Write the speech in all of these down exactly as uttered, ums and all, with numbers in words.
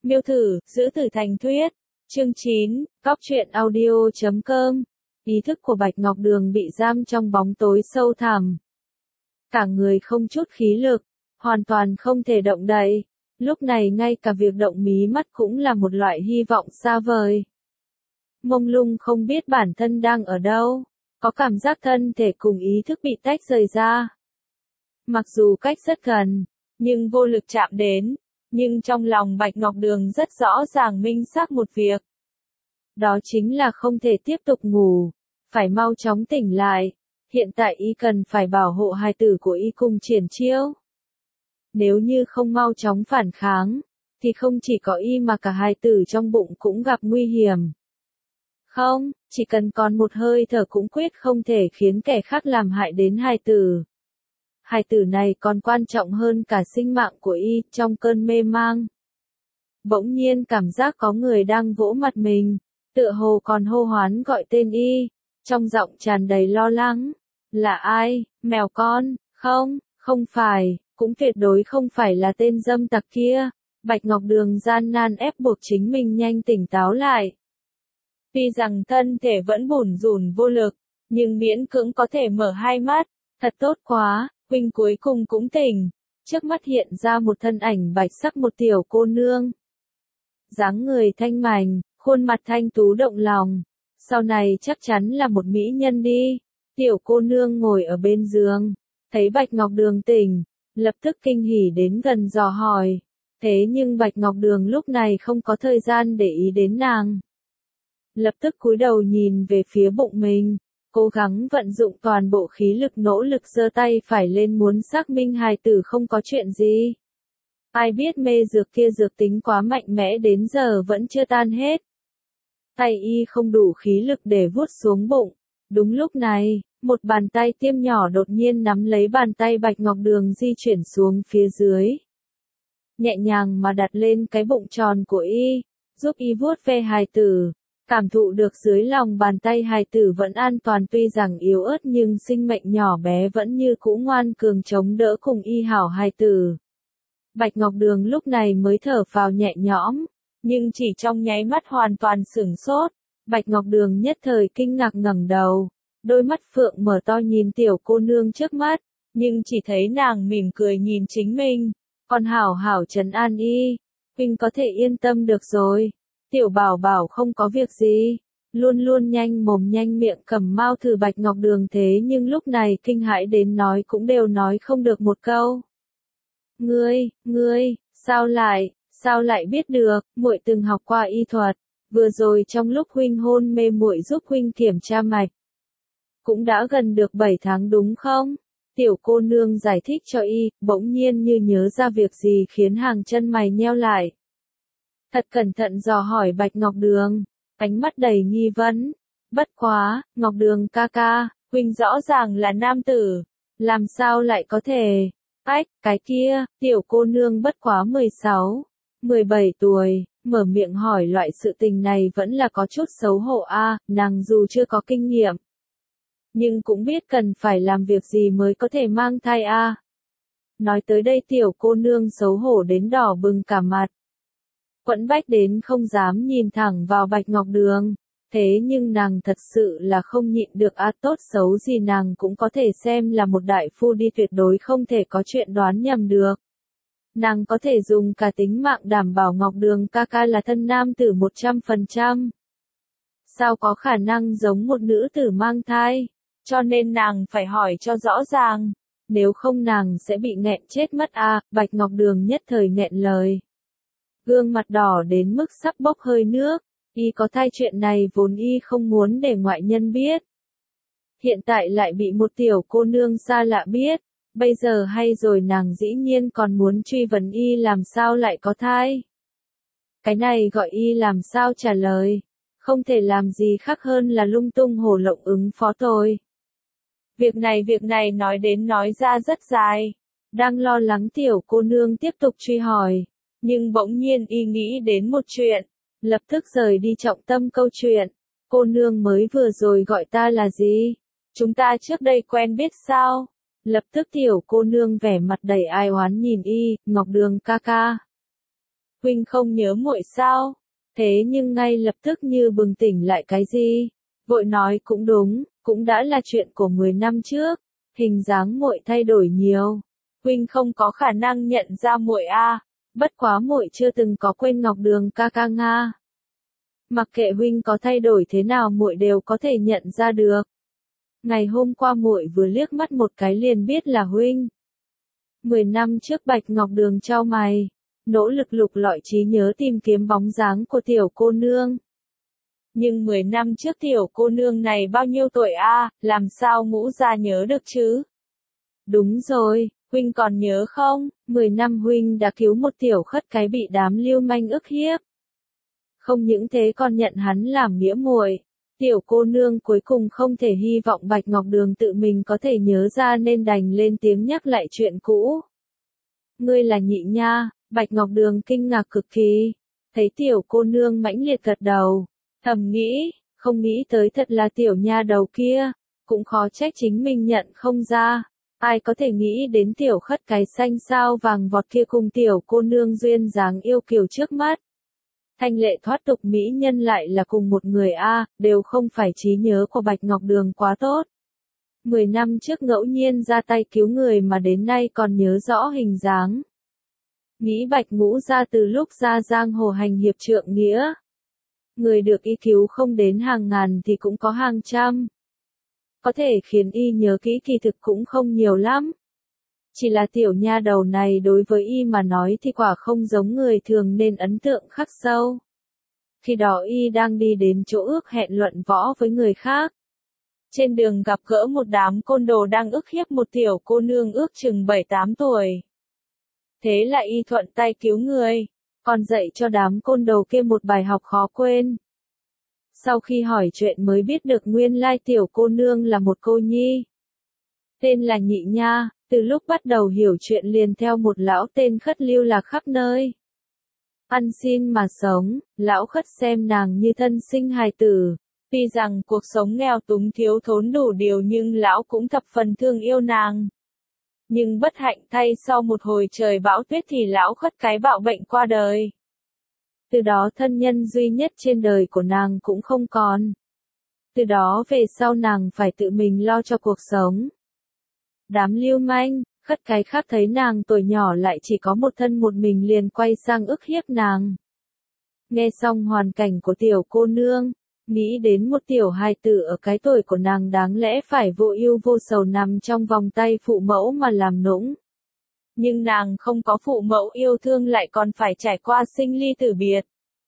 Miêu thử, giữ tử thành thuyết. Chương chín, Góc truyện audio chấm com. Ý thức của Bạch Ngọc Đường bị giam trong bóng tối sâu thẳm. Cả người không chút khí lực, hoàn toàn không thể động đậy. Lúc này ngay cả việc động mí mắt cũng là một loại hy vọng xa vời. Mông lung không biết bản thân đang ở đâu, có cảm giác thân thể cùng ý thức bị tách rời ra. Mặc dù cách rất gần, nhưng vô lực chạm đến, nhưng trong lòng Bạch Ngọc Đường rất rõ ràng minh xác một việc. Đó chính là không thể tiếp tục ngủ, phải mau chóng tỉnh lại, hiện tại y cần phải bảo hộ hài tử của y cùng triển chiêu. Nếu như không mau chóng phản kháng, thì không chỉ có y mà cả hài tử trong bụng cũng gặp nguy hiểm. Không, chỉ cần còn một hơi thở cũng quyết không thể khiến kẻ khác làm hại đến hài tử. Hài tử này còn quan trọng hơn cả sinh mạng của y. Trong cơn mê mang, bỗng nhiên cảm giác có người đang vỗ mặt mình, tựa hồ còn hô hoán gọi tên y, trong giọng tràn đầy lo lắng. Là ai? Mèo con? Không, không phải, cũng tuyệt đối không phải là tên dâm tặc kia. Bạch Ngọc Đường gian nan ép buộc chính mình nhanh tỉnh táo lại. Tuy rằng thân thể vẫn bủn rủn vô lực, nhưng miễn cưỡng có thể mở hai mắt. Thật tốt quá, huynh cuối cùng cũng tỉnh. Trước mắt hiện ra một thân ảnh bạch sắc, một tiểu cô nương. Dáng người thanh mảnh, khuôn mặt thanh tú động lòng. Sau này chắc chắn là một mỹ nhân đi. Tiểu cô nương ngồi ở bên giường, thấy Bạch Ngọc Đường tỉnh, lập tức kinh hỉ đến gần dò hỏi. Thế nhưng Bạch Ngọc Đường lúc này không có thời gian để ý đến nàng. Lập tức cúi đầu nhìn về phía bụng mình, cố gắng vận dụng toàn bộ khí lực, nỗ lực giơ tay phải lên muốn xác minh hài tử không có chuyện gì. Ai biết mê dược kia dược tính quá mạnh mẽ đến giờ vẫn chưa tan hết. Tay y không đủ khí lực để vuốt xuống bụng. Đúng lúc này, một bàn tay tiêm nhỏ đột nhiên nắm lấy bàn tay Bạch Ngọc Đường di chuyển xuống phía dưới. Nhẹ nhàng mà đặt lên cái bụng tròn của y, giúp y vuốt ve hài tử. Cảm thụ được dưới lòng bàn tay hài tử vẫn an toàn, tuy rằng yếu ớt nhưng sinh mệnh nhỏ bé vẫn như cũ ngoan cường chống đỡ cùng y hảo hài tử. Bạch Ngọc Đường lúc này mới thở phào nhẹ nhõm, nhưng chỉ trong nháy mắt hoàn toàn sửng sốt. Bạch Ngọc Đường nhất thời kinh ngạc ngẩng đầu, đôi mắt phượng mở to nhìn tiểu cô nương trước mắt, nhưng chỉ thấy nàng mỉm cười nhìn chính mình, còn hảo hảo trấn an y. Huynh có thể yên tâm được rồi. Tiểu bảo bảo không có việc gì, luôn luôn nhanh mồm nhanh miệng cầm mao thử Bạch Ngọc Đường thế nhưng lúc này kinh hãi đến nói cũng đều nói không được một câu. Ngươi, ngươi, sao lại, sao lại biết được, muội từng học qua y thuật, vừa rồi trong lúc huynh hôn mê muội giúp huynh kiểm tra mạch. Cũng đã gần được bảy tháng đúng không? Tiểu cô nương giải thích cho y, bỗng nhiên như nhớ ra việc gì khiến hàng chân mày nheo lại. Thật cẩn thận dò hỏi Bạch Ngọc Đường, ánh mắt đầy nghi vấn. Bất quá, Ngọc Đường ca ca, huynh rõ ràng là nam tử, làm sao lại có thể? Ách, cái kia, tiểu cô nương bất quá mười sáu, mười bảy tuổi, mở miệng hỏi loại sự tình này vẫn là có chút xấu hổ a, nàng dù chưa có kinh nghiệm, nhưng cũng biết cần phải làm việc gì mới có thể mang thai a. Nói tới đây tiểu cô nương xấu hổ đến đỏ bừng cả mặt. Quẫn bách đến không dám nhìn thẳng vào Bạch Ngọc Đường, thế nhưng nàng thật sự là không nhịn được a, tốt xấu gì nàng cũng có thể xem là một đại phu đi, tuyệt đối không thể có chuyện đoán nhầm được. Nàng có thể dùng cả tính mạng đảm bảo Ngọc Đường ca ca là thân nam tử một trăm phần trăm. Sao có khả năng giống một nữ tử mang thai, cho nên nàng phải hỏi cho rõ ràng, nếu không nàng sẽ bị nghẹn chết mất a. Bạch Ngọc Đường nhất thời nghẹn lời. Gương mặt đỏ đến mức sắp bốc hơi nước, y có thai chuyện này vốn y không muốn để ngoại nhân biết. Hiện tại lại bị một tiểu cô nương xa lạ biết, bây giờ hay rồi nàng dĩ nhiên còn muốn truy vấn y làm sao lại có thai. Cái này gọi y làm sao trả lời, không thể làm gì khác hơn là lung tung hồ lộng ứng phó thôi. Việc này việc này nói đến nói ra rất dài, đang lo lắng tiểu cô nương tiếp tục truy hỏi. Nhưng bỗng nhiên y nghĩ đến một chuyện, lập tức rời đi trọng tâm câu chuyện. Cô nương mới vừa rồi gọi ta là gì? Chúng ta trước đây quen biết sao? Lập tức tiểu cô nương vẻ mặt đầy ai oán nhìn y, Ngọc Đường ca ca. huynh không nhớ muội sao? Thế nhưng ngay lập tức như bừng tỉnh lại cái gì, vội nói cũng đúng, cũng đã là chuyện của mười năm trước, hình dáng muội thay đổi nhiều, huynh không có khả năng nhận ra muội a, bất quá muội chưa từng có quên Ngọc Đường ca ca nga. Mặc kệ huynh có thay đổi thế nào muội đều có thể nhận ra được. Ngày hôm qua muội vừa liếc mắt một cái liền biết là huynh. Mười năm trước Bạch Ngọc Đường chau mày, nỗ lực lục lọi trí nhớ tìm kiếm bóng dáng của tiểu cô nương. Nhưng mười năm trước tiểu cô nương này bao nhiêu tuổi a, làm sao ngũ gia nhớ được chứ? Đúng rồi, huynh còn nhớ không, mười năm huynh đã cứu một tiểu khất cái bị đám lưu manh ức hiếp. Không những thế còn nhận hắn làm nghĩa muội. Tiểu cô nương cuối cùng không thể hy vọng Bạch Ngọc Đường tự mình có thể nhớ ra nên đành lên tiếng nhắc lại chuyện cũ. Ngươi là Nhị Nha, Bạch Ngọc Đường kinh ngạc cực kỳ. Thấy tiểu cô nương mãnh liệt gật đầu. Thầm nghĩ, không nghĩ tới thật là tiểu nha đầu kia. Cũng khó trách chính mình nhận không ra. Ai có thể nghĩ đến tiểu khất cái xanh sao vàng vọt kia cùng tiểu cô nương duyên dáng yêu kiều trước mắt. Thanh lệ thoát tục mỹ nhân lại là cùng một người a, đều không phải trí nhớ của Bạch Ngọc Đường quá tốt. Mười năm trước ngẫu nhiên ra tay cứu người mà đến nay còn nhớ rõ hình dáng. Nghĩ Bạch Ngũ ra từ lúc ra giang hồ hành hiệp trượng nghĩa. Người được y cứu không đến hàng ngàn thì cũng có hàng trăm. Có thể khiến y nhớ kỹ kỳ thực cũng không nhiều lắm. Chỉ là tiểu nha đầu này đối với y mà nói thì quả không giống người thường nên ấn tượng khắc sâu. Khi đó y đang đi đến chỗ ước hẹn luận võ với người khác. Trên đường gặp gỡ một đám côn đồ đang ức hiếp một tiểu cô nương ước chừng bảy tám tuổi. Thế là y thuận tay cứu người, còn dạy cho đám côn đồ kia một bài học khó quên. Sau khi hỏi chuyện mới biết được nguyên lai tiểu cô nương là một cô nhi. Tên là Nhị Nha. Từ lúc bắt đầu hiểu chuyện liền theo một lão tên khất lưu lạc khắp nơi. Ăn xin mà sống, lão khất xem nàng như thân sinh hài tử. Tuy rằng cuộc sống nghèo túng thiếu thốn đủ điều nhưng lão cũng thập phần thương yêu nàng. Nhưng bất hạnh thay sau một hồi trời bão tuyết thì lão khất cái bạo bệnh qua đời. Từ đó thân nhân duy nhất trên đời của nàng cũng không còn. Từ đó về sau nàng phải tự mình lo cho cuộc sống. Đám lưu manh, khất cái khác thấy nàng tuổi nhỏ lại chỉ có một thân một mình liền quay sang ức hiếp nàng. Nghe xong hoàn cảnh của tiểu cô nương, nghĩ đến một tiểu hài tử ở cái tuổi của nàng đáng lẽ phải vô ưu vô sầu nằm trong vòng tay phụ mẫu mà làm nũng. Nhưng nàng không có phụ mẫu yêu thương lại còn phải trải qua sinh ly tử biệt.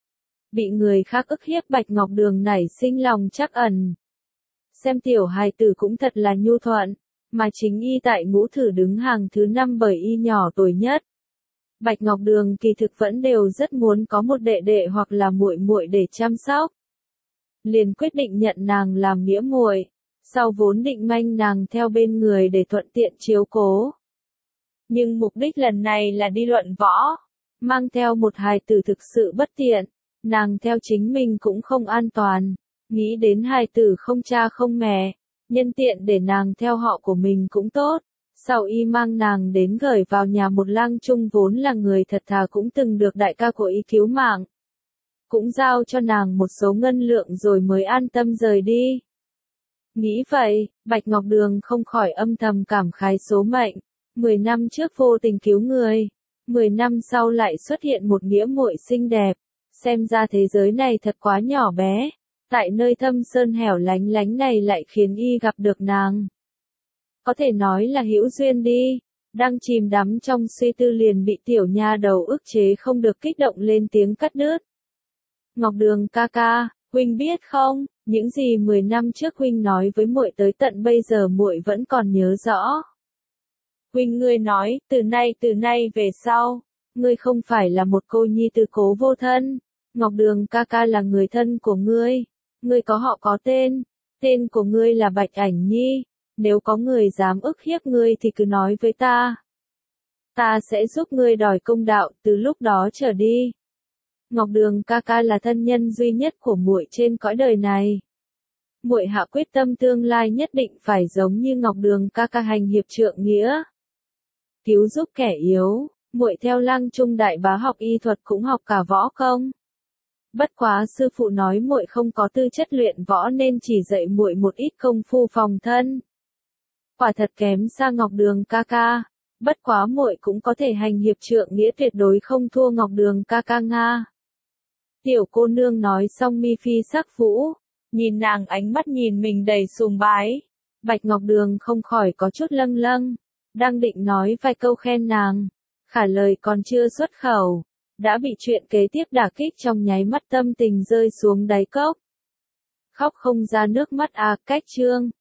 Bị người khác ức hiếp Bạch Ngọc Đường nảy sinh lòng trắc ẩn. Xem tiểu hài tử cũng thật là nhu thuận. Mà chính y tại ngũ thử đứng hàng thứ năm bởi y nhỏ tuổi nhất. Bạch Ngọc Đường kỳ thực vẫn đều rất muốn có một đệ đệ hoặc là muội muội để chăm sóc. Liền quyết định nhận nàng làm nghĩa muội, sau vốn định manh nàng theo bên người để thuận tiện chiếu cố. Nhưng mục đích lần này là đi luận võ, mang theo một hài tử thực sự bất tiện, nàng theo chính mình cũng không an toàn, nghĩ đến hài tử không cha không mẹ. Nhân tiện để nàng theo họ của mình cũng tốt, sau y mang nàng đến gửi vào nhà một lang trung vốn là người thật thà cũng từng được đại ca của y cứu mạng. Cũng giao cho nàng một số ngân lượng rồi mới an tâm rời đi. Nghĩ vậy, Bạch Ngọc Đường không khỏi âm thầm cảm khái số mệnh, mười năm trước vô tình cứu người, mười năm sau lại xuất hiện một nghĩa muội xinh đẹp, xem ra thế giới này thật quá nhỏ bé. Tại nơi thâm sơn hẻo lánh lánh này lại khiến y gặp được nàng. Có thể nói là hữu duyên đi, đang chìm đắm trong suy tư liền bị tiểu nha đầu ức chế không được kích động lên tiếng cắt đứt. Ngọc Đường ca ca, huynh biết không, những gì mười năm trước huynh nói với muội tới tận bây giờ muội vẫn còn nhớ rõ. Huynh ngươi nói, từ nay từ nay về sau, ngươi không phải là một cô nhi tư cố vô thân, Ngọc Đường ca ca là người thân của ngươi. Ngươi có họ có tên, tên của ngươi là Bạch Ảnh Nhi, nếu có người dám ức hiếp ngươi thì cứ nói với ta. Ta sẽ giúp ngươi đòi công đạo từ lúc đó trở đi. Ngọc Đường ca ca là thân nhân duy nhất của muội trên cõi đời này. Muội hạ quyết tâm tương lai nhất định phải giống như Ngọc Đường ca ca hành hiệp trượng nghĩa. Cứu giúp kẻ yếu, muội theo Lăng Trung đại bá học y thuật cũng học cả võ công. Bất quá sư phụ nói muội không có tư chất luyện võ nên chỉ dạy muội một ít công phu phòng thân. Quả thật kém xa Ngọc Đường ca ca, bất quá muội cũng có thể hành hiệp trượng nghĩa tuyệt đối không thua Ngọc Đường ca ca nga. Tiểu cô nương nói xong mi phi sắc vũ, nhìn nàng ánh mắt nhìn mình đầy sùng bái. Bạch Ngọc Đường không khỏi có chút lâng lâng, đang định nói vài câu khen nàng, khả lời còn chưa xuất khẩu, đã bị chuyện kế tiếp đả kích trong nháy mắt tâm tình rơi xuống đáy cốc. Khóc không ra nước mắt à, cách chương.